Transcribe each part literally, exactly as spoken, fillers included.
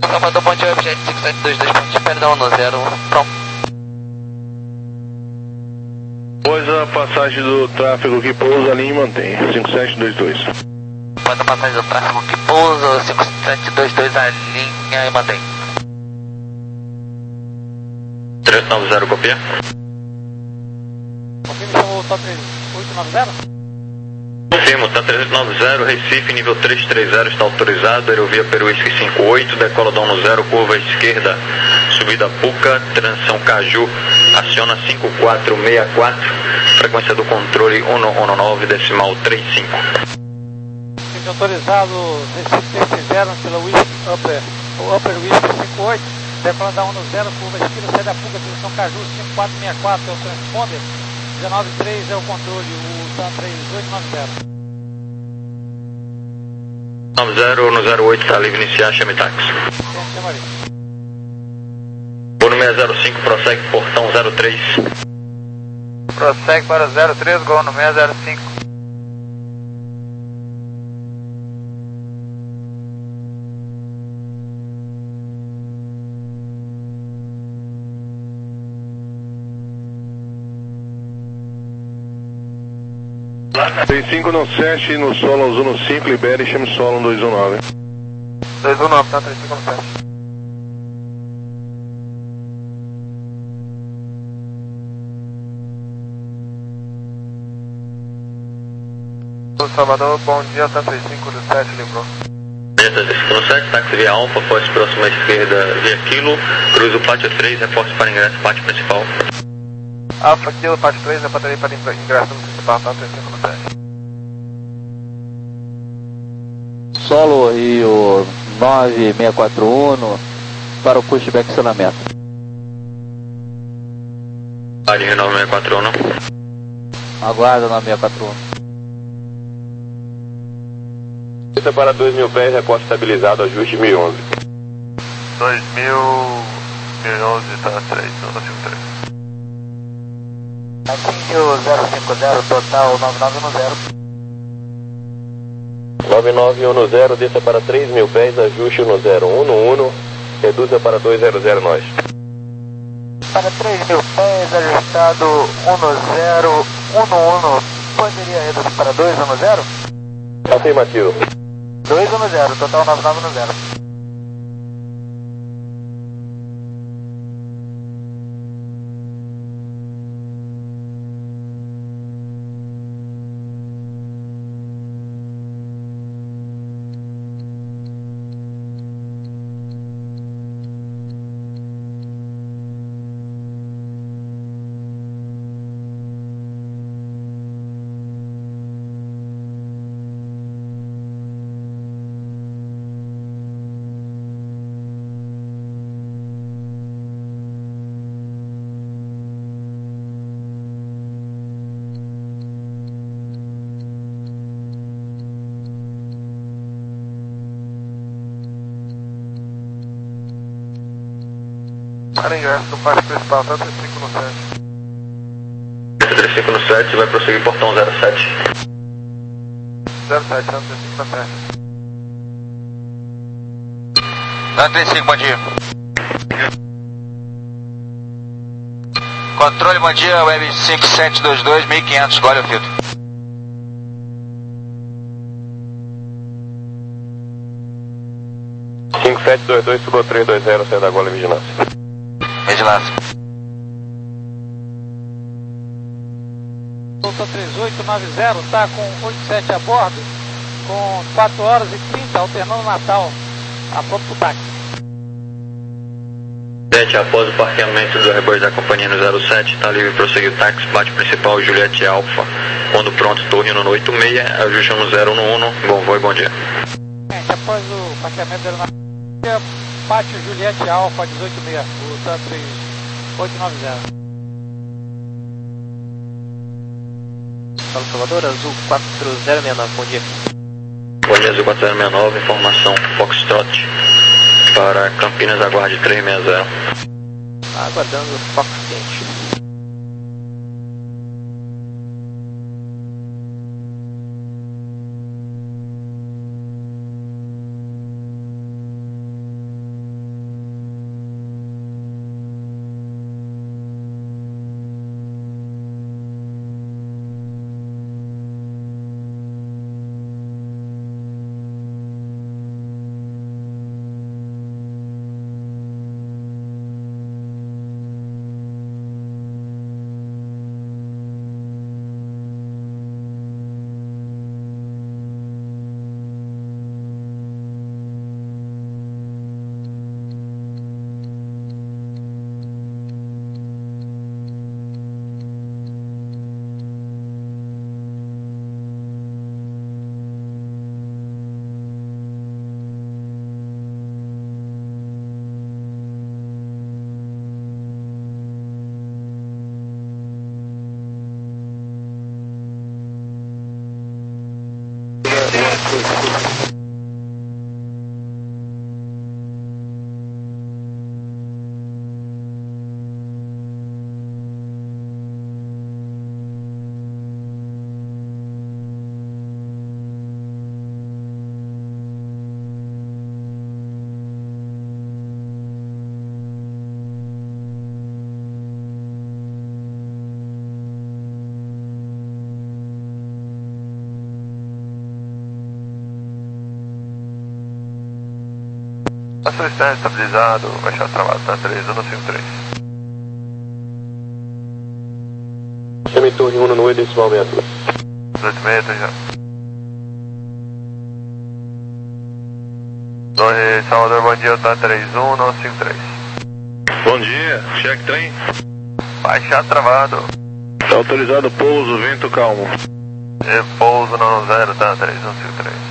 Salvador, bom dia, Webjet cinco sete dois dois, ponte, perdão, no zero, pronto. Pois a passagem do tráfego que pousa ali e mantém, cinco sete dois dois. Após a passagem do tráfego que pousa, cinco sete dois dois, a linha e mantém. três nove zero, copia. Confirme, chamou o T A três oito nove zero? Confirmo, T A três nove zero, Recife, nível três três zero, está autorizado, aerovia Peruísque cinco oito, decola dono zero, curva esquerda, subida Puca, transição Caju, aciona cinco quatro seis quatro, frequência do controle um um nove, decimal trinta e cinco. Fique autorizado, Recife três três zero, pela Whisky Upper, o Upper Whisky cinco oito, decola da um zero, curva esquerda, sai da Puca, transição Caju, cinco quatro seis quatro é o transponder, dezenove três é o controle, o T A três oito nove zero. nove zero no zero oito, está livre, iniciar, chame táxi. Chama ali. Vou no seis zero cinco, prossegue portão zero três. Prossegue para zero três, gol no seis zero cinco. seis cinco no sete, no solo um no cinco, libere e chame solo um dois um nove. dois um nove, tá, três cinco no sete. Salvador, bom dia, tá três cinco do sete, livrou. três cinco no sete, táxi via Alfa, forte próxima à esquerda via Kilo, cruza o pátio três, reforço para ingresso, pátio principal. Alfa Kilo, pátio três, reportaria para ingresso no principal, tá três cinco no sete. Solo Rio nove seis quatro um para o pushback estacionamento. Rádio Rio nove seis quatro um. Aguarda nove seis quatro um. Pista para dois mil pés, reporte estabilizado, ajuste mil e onze. dois mil, mil e onze, tá três, não cinco três. Aqui zero cinco zero, total nove nove um zero. nove nove um zero, desça para três mil pés, ajuste no zero um um, reduza para dois zero zero nós. Para três mil pés, ajustado um zero um um, poderia reduzir para dois um zero? Afirmativo. dois um zero, total nove nove um zero. Para ingresso do pátio principal, tá três cinco no sete. três cinco no sete, vai prosseguir portão zero sete. zero sete, tá três cinco no sete. zero três cinco, bom dia. Controle, bom dia, Web cinco sete dois dois, mil e quinhentos, escolhe o filtro. cinco sete dois dois, suba três dois zero, saindo agora em vigilância. Vigilância. Volta três oito nove zero, tá com oito sete a bordo, com quatro horas e trinta, alternando Natal, a ponto pro táxi. sete, após o parqueamento do rebote da companhia no zero sete, está livre, prosseguir o táxi, bate principal, Juliette Alfa. Quando pronto, torre no oito seis, ajuste no zero um um, bom voo e bom dia. Gente, após o parqueamento da aeronáutica, pátio Juliette Alfa dezoito seis, o T A três oito nove zero. Fala Salvador, Azul quatro zero seis nove, bom dia. Bom dia, Azul quatro zero seis nove, informação Foxtrot para Campinas, aguarde três seis zero. Aguardando Fox quente. Passou o stand estabilizado, baixar travado, tá três um cinco três. Semitorre um no oito decimal meia duas. dezoito meia, tá já. Torre Salvador, bom dia, tá três um não cinco três. Bom dia, check trem. Baixar travado. Tá autorizado pouso, vento calmo. E pouso não zero, tá três um cinco três.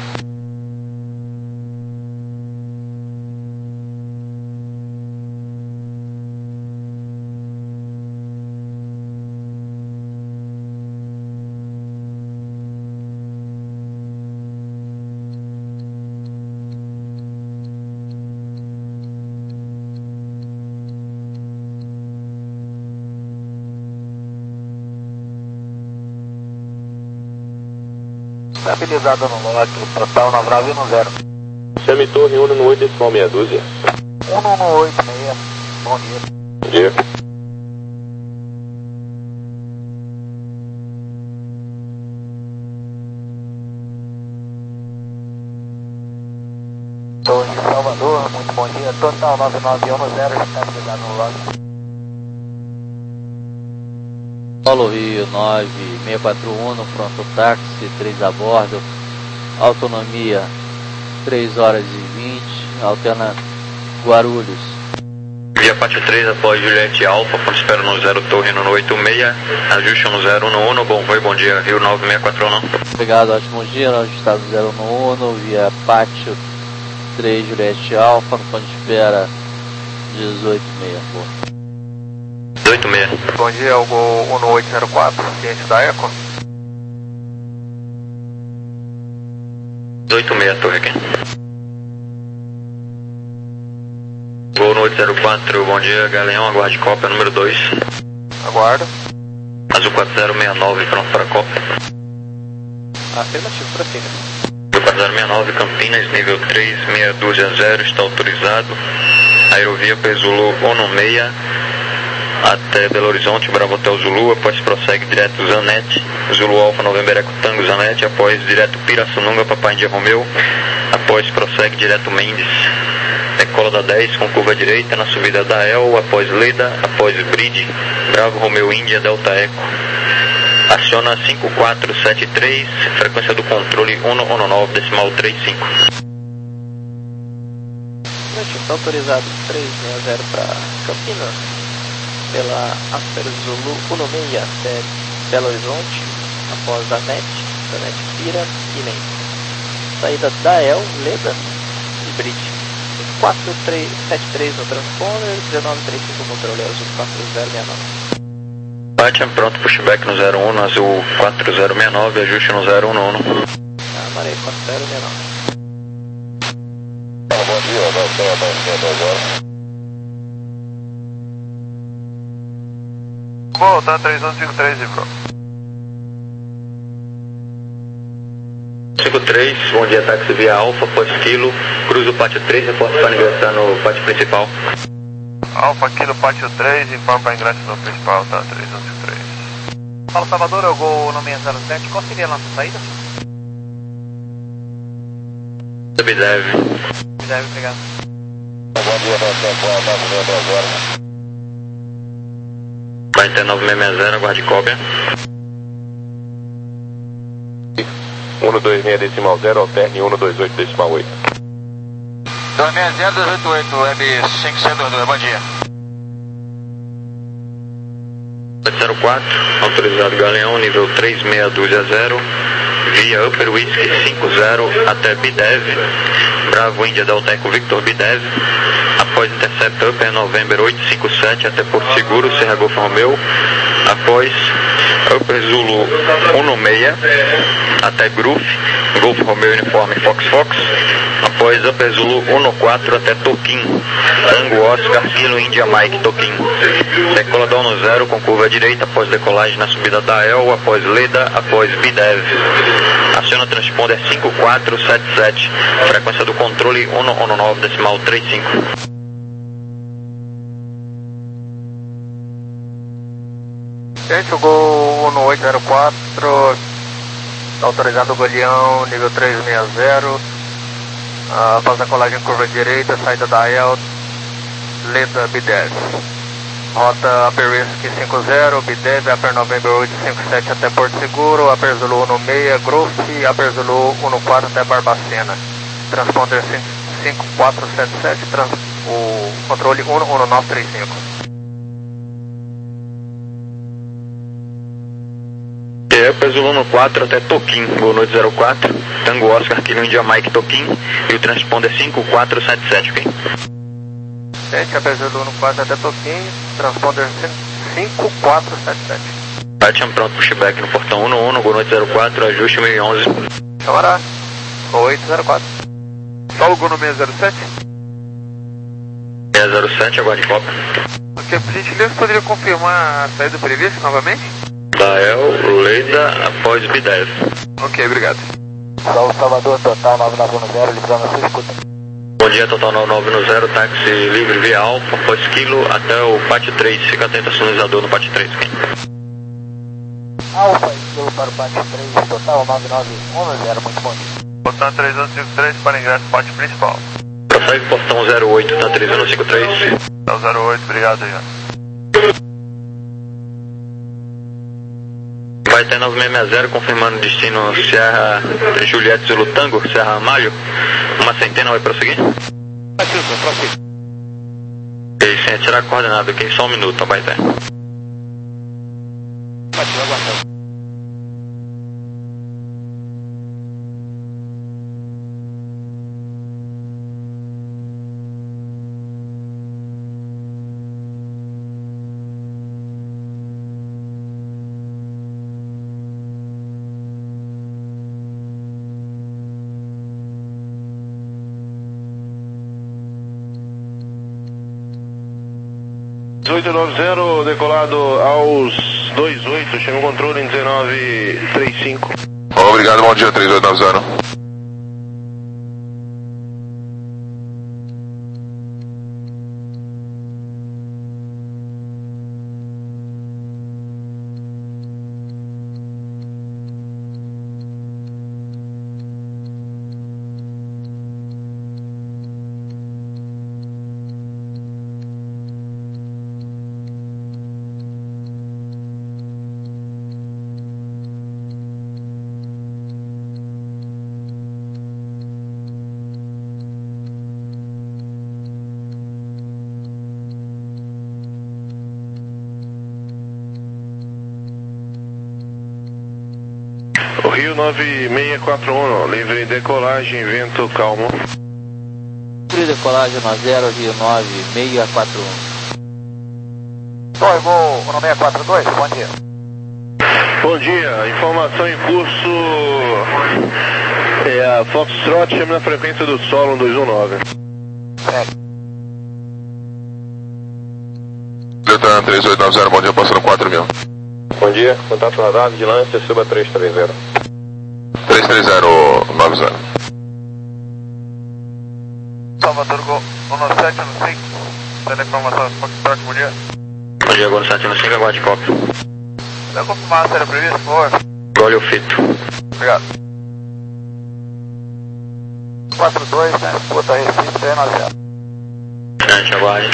Estabilizado no lote, total na Bravo no zero. Semitorre um no oito decimal meia dúzia. um no oito meia, bom dia. Bom dia. Torre Salvador, muito bom dia, total nove nove um no zero, estabilizado no lote. Polo Rio nove seis quatro um, pronto táxi, três a bordo, autonomia três horas e vinte, alterna Guarulhos. Via Pátio três após Juliette Alfa, ponto espera no zero Torre no oito seis, ajuste no zero um um, bom foi, bom dia, Rio nove seis quatro um. Obrigado, ótimo dia, ajustado zero um um, via Pátio três Juliette Alfa, no ponto de espera dezoito seis, boa. dezoito seis. Bom dia, o Gol um no oito zero quatro, ciente da Eco. dezoito seis, torre aqui. Gol no oito zero quatro, bom dia, Galeão, aguarde cópia número dois. Aguardo. Azul quatro zero seis nove, pronto para cópia. Afirmativo, prossiga. Azul quatro zero seis nove, Campinas, nível três, meia dúzia zero, está autorizado. Aerovia Zulu um no seis. Até Belo Horizonte, Bravo Hotel Zulu, após prossegue direto Zanete, Zulu Alfa November Eco Tango Zanete, após direto Pirassununga, Papai India Romeu, após prossegue direto Mendes, decola da dez com curva direita na subida da El, após Leda, após Bride, Bravo Romeu Índia Delta Eco, aciona cinco quatro sete três, frequência do controle um um nove decimal trinta e cinco. Está autorizado três seis zero para Campinas. Pela Aster Zulu um seis até Belo Horizonte, após a NET, da NET Pira e Mendes. Saída da El, Leda e Bride. quatro três sete três no transponder, dezenove trinta e cinco controle azul quatro zero seis nove. Pátia, pronto, pushback no zero um, no azul quatro zero seis nove, ajuste no zero um um. Ah, marei quatro zero seis nove. Bom dia, nós estamos avançando agora. Bom, tá três um cinco três, Ibro. cinco três, bom dia, táxi via Alfa, pós Kilo, cruza o pátio três, reforça para ingressar no pátio principal. Alfa Kilo, pátio três, informa para ingresso no principal, tá três um cinco três. Fala Salvador, eu vou no seis zero sete, qual seria a nossa saída? Subdev. Deve, obrigado. Bom dia, nós estamos agora. quarenta e nove seis seis zero, aguarde cópia. um no dois seis decimal zero, alterne um no dois oito decimal oito. dois seis zero dois oito oito, Web cinco seis dois dois, bom dia. oito zero quatro, autorizado Galeão, nível três meia dúzia zero, via Upper Whisky cinco zero até Bidev, Bravo India Delta Eco Victor Bidev, após Intercept Upper November oito cinco sete até Porto Seguro, Serra Golfo Romeu, após Upper Zulu um seis até Groove, Golf Romeo Uniforme Fox Fox, após Upper Zulu um quatro até Toquim, Tango Oscar Kilo India Mike Toquim, decolador no zero com curva direita após decolagem na subida da El, após Leda, após Bidev, aciona transponder cinco quatro sete sete, frequência do controle um um nove decimal trinta e cinco. Gente, o Gol um oito zero quatro, autorizado o Galeão, nível trezentos e sessenta, uh, após a colagem curva direita, saída da E L, Leda Bidev. Rota Upper Whiskey cinco zero, Bidev, Upper November oito cinco sete até Porto Seguro, Upper Zulu um seis, Growth, Upper Zulu um quatro até Barbacena. Transponder cinco quatro sete sete, trans, o controle um um nove três cinco. Upper Zulu um quatro até Toquim, Gol oito zero quatro, Tango Oscar Kilo India Mike Toquim, e o transponder cinco quatro sete sete, ok? Gente, Upper Zulu um quatro até Toquim, transponder cinco quatro sete sete. Tatian pronto, pushback no portão um um, Gol oito zero quatro, ajuste mil e onze. Câmara, Gol oito zero quatro. Só o Gol no seis zero sete? seis zero sete, aguarde copa. Ok, por gentileza, poderia confirmar a saída prevista novamente? Dael, Leda, após Bidev. Ok, obrigado. Só o Salvador, total nove nove um zero, livrando a sua escuta. Bom dia, total nove nove um zero, táxi livre via Alfa, após Kilo até o Pátio três, fica atento ao sinalizador no Pátio três, ok? Alfa, esquilo para o Pátio três, total nove nove um zero, muito bom dia. Portão três um cinco três para ingresso no pátio principal. Prossegue portão zero oito, tá três um cinco três. Portão zero oito, obrigado, já. Vai ter nove seis seis zero, confirmando o destino Serra Juliette Zulu Tango, Serra Ramalho. Uma centena vai prosseguir? Prossiga. E sem retirar a coordenada aqui, só um minuto, vai ter. Partiu, aguardando. oito nove zero, decolado aos dois oito, chama o controle em dezenove trinta e cinco. Obrigado, bom dia, três oito nove zero. Rio nove seis quatro um, livre decolagem, vento calmo. Livre decolagem no zero, Rio nove seis quatro um. Oi, Gol um seis quatro dois, bom dia. Bom dia, informação em curso. É a Foxtrot, chama na frequência do solo um dois um nove. Segue. Delta três oito nove zero, bom dia, passando quatro mil. Bom dia, contato radar, vigilância, suba três três zero. três três zero nove zero. Salvador, Gol um sete um cinco, tendo informação Foxtrot, bom dia. Bom dia, Gol sete um cinco, aguarde copa. Vai confirmar a série prevista, por favor? Olha o fito. Obrigado. quatro dois, né? Escuta Recife, três nove zero. Gente, aguarde.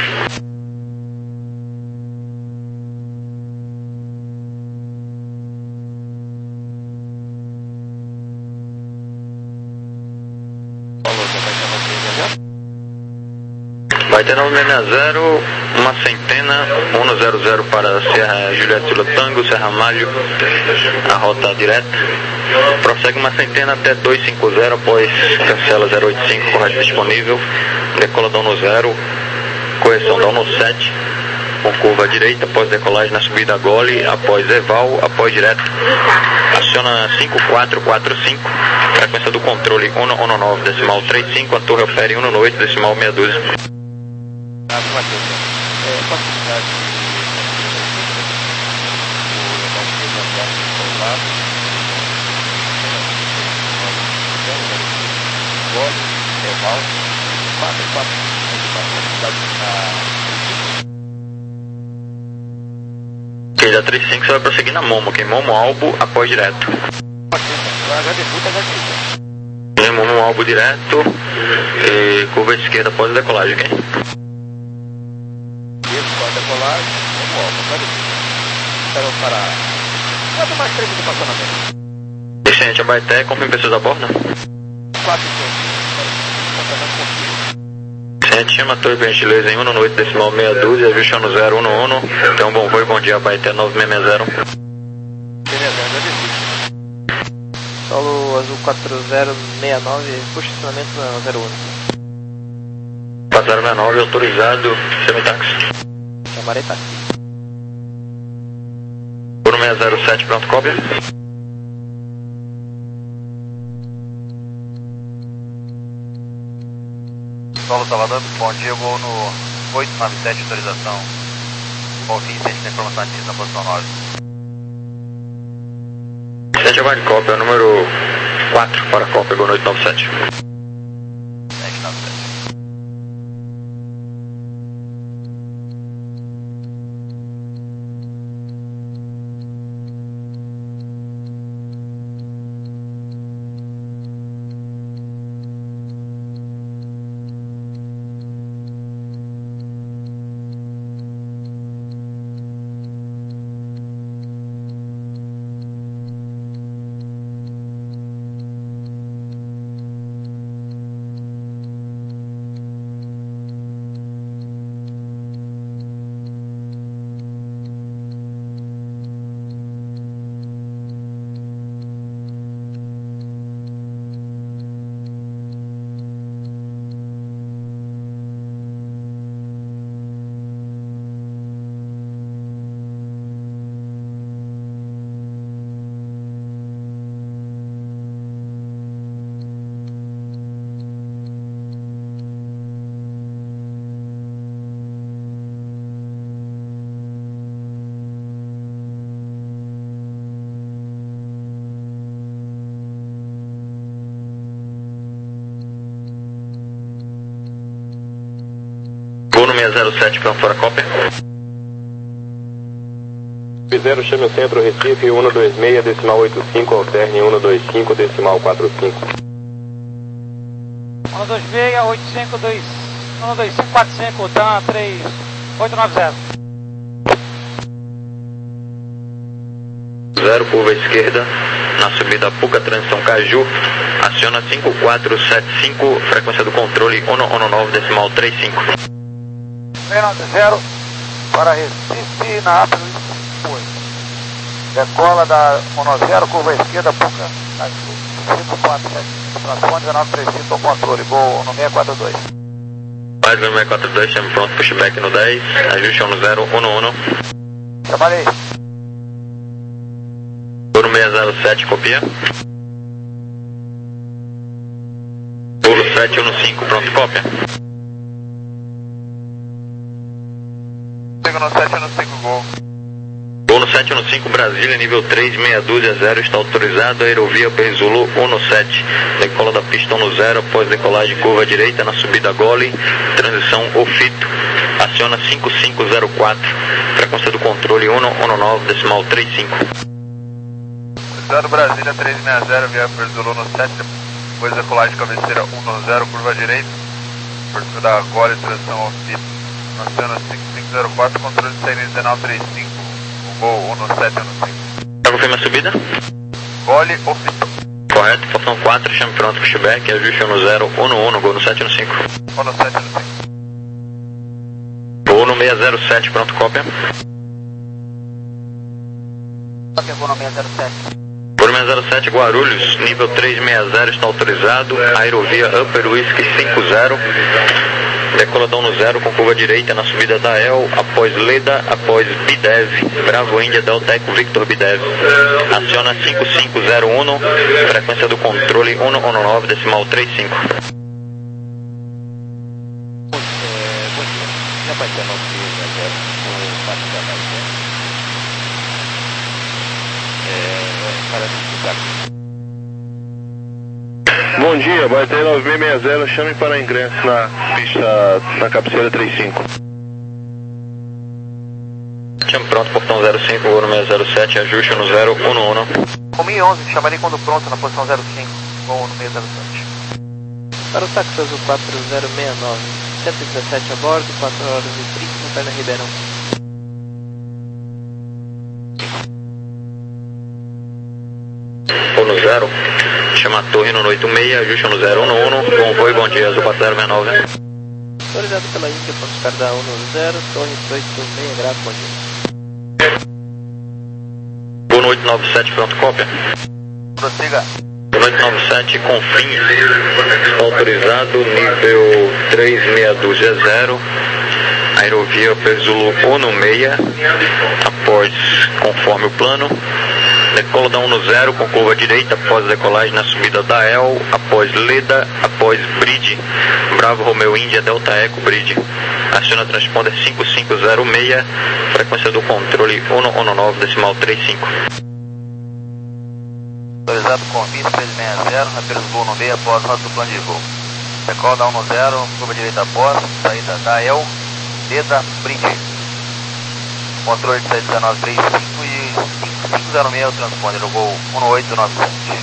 Vai ter nove seis zero, uma centena, um zero zero para Serra Juliette Zulu Tango, Serra Malho, a rota direta. Prossegue uma centena até dois cinco zero, após cancela zero oito cinco, correto disponível, decola dono zero, correção dono sete, com curva direita, após decolagem na subida Gole, após Eval, após direto. Aciona cinco quatro quatro cinco, frequência do controle um um nove, decimal trinta e cinco, a torre opere um oito, decimal meia dúzia. Ah, é, posso precisar de o lado, Gole, Eval, quatro quatro Ok, da trinta e cinco você vai prosseguir na Momo, ok? Momo Albo, após direto. Ok, Momo Albo direto, e curva esquerda após a decolagem, ok? Isso, após a decolagem, Momo Albo, pode ir. Espero parar. Quanto mais três de estacionamento? Descendente Abaeté, confirme pessoas a bordo? quatro e cinco. Chama a torre, por gentileza, em um oito, decimal meia dúzia, ajustando zero um um. Então, bom voo e bom dia, Abaeté nove seis seis zero. Beleza, já desci. Solo azul quatro zero seis nove, puxa estacionamento na zero um. quatro zero seis nove, autorizado, semi-táxi. Chamarei táxi. Uno seis zero sete, pronto, cópia. Solo Salvador, bom dia, vou no oito nove sete, autorização. Bom fim, sente na informação ativa na posição nove. sete aguarde cópia, número quatro para cópia, Gol oito nove sete. sete nove sete. seis zero sete, pronto para cópia. zero, chame o centro Recife, um dois seis, decimal oitenta e cinco, alterne um dois cinco, decimal quarenta e cinco. um dois seis, oito cinco dois, um dois cinco quatro cinco, D A N três oito nove zero. zero, curva esquerda, na subida Puca, transição Caju, aciona cinco quatro sete cinco, frequência do controle um um nove, decimal trinta e cinco. seis nove zero para Recife, na Apple oito. Decola da um zero, curva esquerda, Puca, Caju, cinco quatro sete cinco, transpone dezenove trinta e cinco, controle, gol no seis quatro dois. Mais um seis quatro dois, chame pronto, pushback no dez, ajuste no zero um um. Trabalhei. Gol seis zero sete, copia. Gol sete um cinco, pronto, cópia. Sigo no sete um cinco, gol. Gol no sete um cinco, Brasília, nível três, meia dúzia, zero, está autorizado, aerovia Perzulu um sete, decola da pista no zero, após decolagem curva direita na subida Gole, transição Ofito, aciona cinco cinco zero quatro, frequência do controle um um nove, decimal trinta e cinco. Zero Brasília três seis zero, via Perzulu no sete, depois decolagem cabeceira um zero, curva direita, abertura da Gole, transição Ofito, aciona cinco cinco zero quatro, controle de saída dezenove trinta e cinco. Gol um sete um cinco. Já confirma a subida? Gole ou Fito? Correto, faltam quatro, chame pronto, pushback, ajuste no zero um um, gol no sete um cinco. um no sete um cinco. Gol no seis zero sete, pronto, cópia. Cópia, gol no seis zero sete. Gol seis zero sete, Guarulhos, nível três seis zero, está autorizado, aerovia Upper Whisky cinco zero, Decoladão no zero com curva direita na subida da El, após Leda, após Bidev, Bravo Índia, Delta Eco, Victor Bidev. Aciona cinco cinco zero um, frequência do controle um um nove, decimal trinta e cinco. Bom dia, vai ter nove seis seis zero, chame para ingresso na pista, na cabeceira trinta e cinco. Chame pronto, portão zero cinco, voo no seis zero sete, ajuste no zero um um. Com mil e onze, chamarei quando pronto na posição zero cinco, voo no seis zero sete. Para o táxi azul quatro zero seis nove, cento e dezessete a bordo, quatro horas e trinta, no Perna Ribeirão. Voo no zero, chama a torre no oito seis, ajuste no zero um um, bom voo e bom dia, azul quatro zero seis nove. Autorizado pela Índia, ponto Cardar um no zero, torre oito seis graus, bom dia. Voo no oito nove sete, pronto, cópia. Prossiga. oito nove sete, confim, autorizado, nível três seis dúzia zero, aerovia Perzulu um no seis, após, conforme o plano, decoladão no zero com curva direita, após decolagem na subida da El, após Leda, após Bridge, Bravo Romeo Índia, Delta Eco, Bridge, aciona transponder cinco cinco zero seis, frequência do controle um um nove, decimal trinta e cinco. Autorizado com vinte três seis zero, na Perzulu no meio, após rota do plano de voo. Decola um no zero, curva direita após, saída da El, Leda, Bridge. Controle de sete um nove três cinco e cinco cinco zero seis, o transponder no voo um oito nove sete.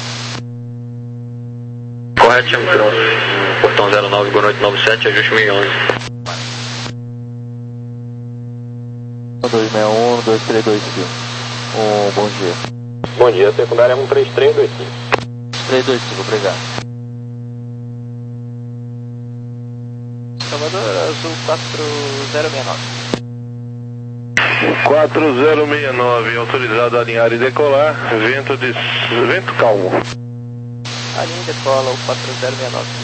Correto, chame pronto. Portão zero nove, Gol oito nove sete, ajuste mil e onze. dois seis um, dois três dois cinco. Um, bom dia. Bom dia, secundária um três três dois cinco. três dois cinco, obrigado. Salvador Azul quatro zero seis nove. quatro zero seis nove, autorizado a alinhar e decolar, vento de vento calmo. A linha decola o quatro zero seis nove.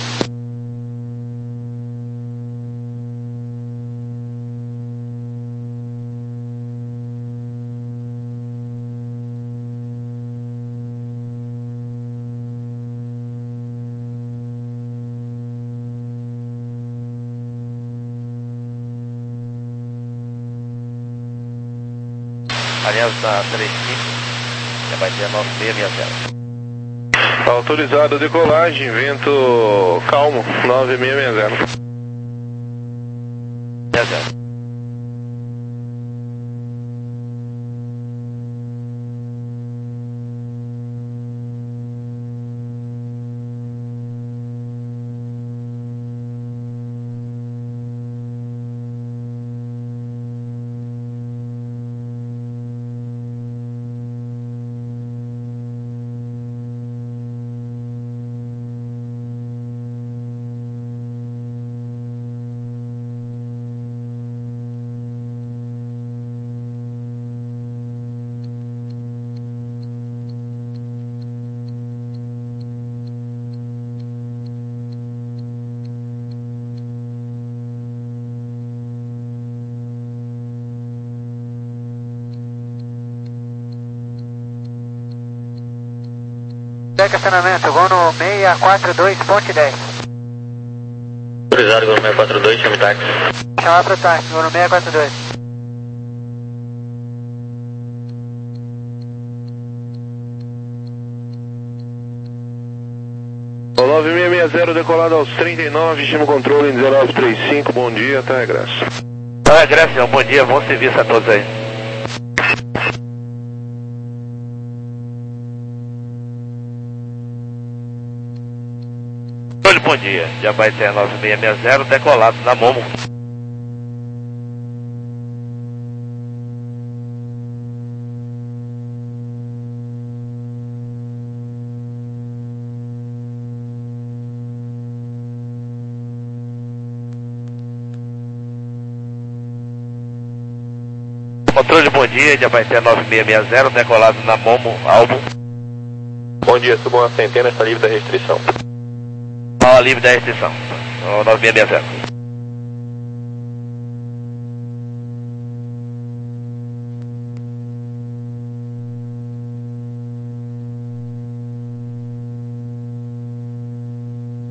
Aliança três cinco, já vai ter nove seis seis zero. Autorizado a decolagem, vento calmo, nove seis seis zero. zero zero. Estacionamento, vou no seis quatro dois, ponte dez. Autorizado, Gol seis quatro dois, chame táxi. Chamar pro táxi, vou no seis quatro dois. O nove seis seis zero decolado aos trinta e nove, chama o controle em dezenove trinta e cinco, bom dia, tá regresso. Tá regresso, bom dia, bom serviço a todos aí. Bom dia, já vai ter nove seis seis zero decolado na Momo. Controle, bom dia, já vai ter nove seis seis zero decolado na Momo, álbum. Bom dia, suba uma centena, está livre da restrição. Fala livre da restrição, nove seis seis zero.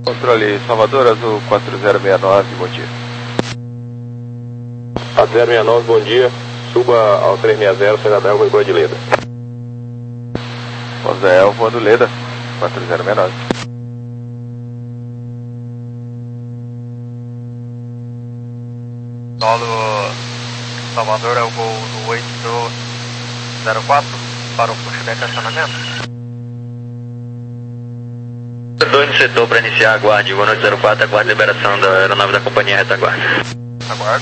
Controle Salvador, Azul quatro zero seis nove, bom dia. quatro zero seis nove, bom dia. Suba ao trezentos e sessenta, César Delva e Boa de Leda. José, voando Leda, quatro zero seis nove. Solo Salvador, é o gol no oito zero quatro para o pushback acionamento. dois no setor para iniciar, aguarde. Gol oito zero quatro, aguarde liberação da aeronave da companhia retaguarda. Aguardo.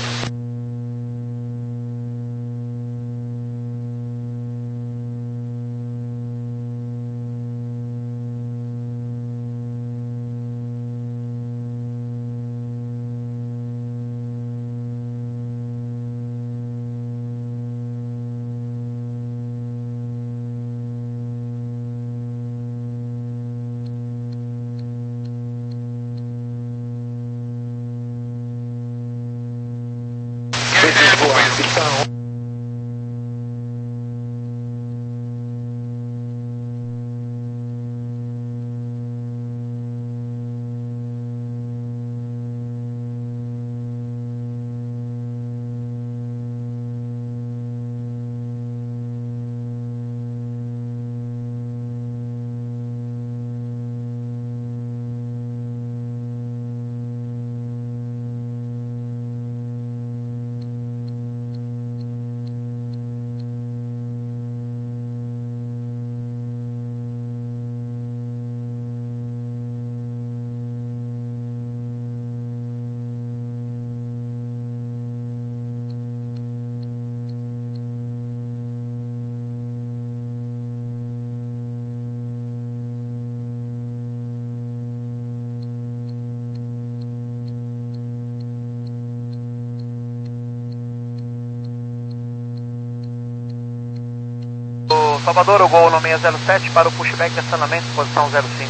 Salvador, o gol no seis zero sete para o pushback de acionamento, posição zero cinco.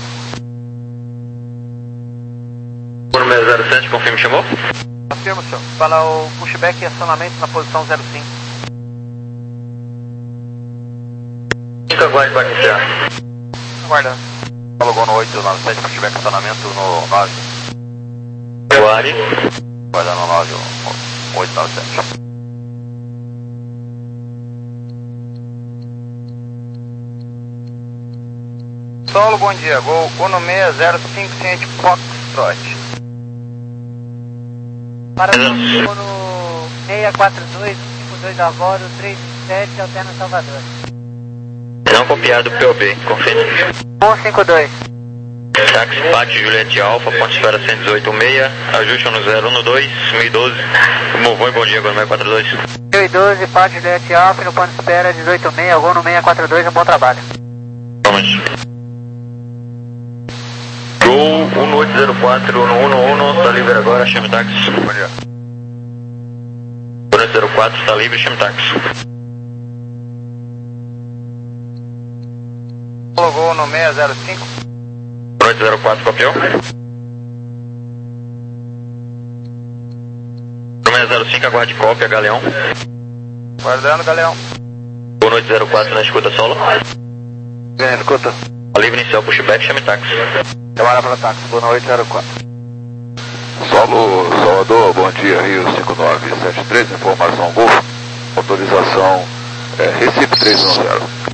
Gol no seis zero sete, confirme, chamou? Afirmo, senhor. Para o pushback e acionamento na posição zero cinco. cinco, aguarde para iniciar. Aguardando. Fala o gol no oito nove sete, pushback e acionamento no nove. Aguarde. Aguardando no nove, oito nove sete. Solo, bom dia. Gol no seis zero cinco, ciente Foxtrot. Para o gol no seis quatro dois, um cinco dois a bordo, três sete, alterna Salvador. Não copiado P O B, confirme. um cinco dois. Táxi Pátio Juliette Alfa, ponto esfera cento e dezoito seis, ajuste no zero um dois, mil e doze. Movou e bom dia, gol no seis quatro dois. mil e doze, Pátio Juliette Alfa, no ponto espera dezoito seis, gol no seis quatro dois, um bom trabalho. Vamos. Gol um oito zero quatro, no um um, está livre agora, chame táxi. Bom dia. um oito zero quatro, está livre, chame táxi. Gol no seis zero cinco. um oito zero quatro, copiou. No seis zero cinco, aguarde cópia, Galeão. Guardando, Galeão. Gol oito zero quatro, na escuta solo. Ganha, escuta. Livre inicial, pushback, chame táxi. Chamada para táxi, gol no oito zero quatro. Solo Salvador, bom dia, Rio cinco nove sete três, informação Golfo, autorização é, Recife três um zero.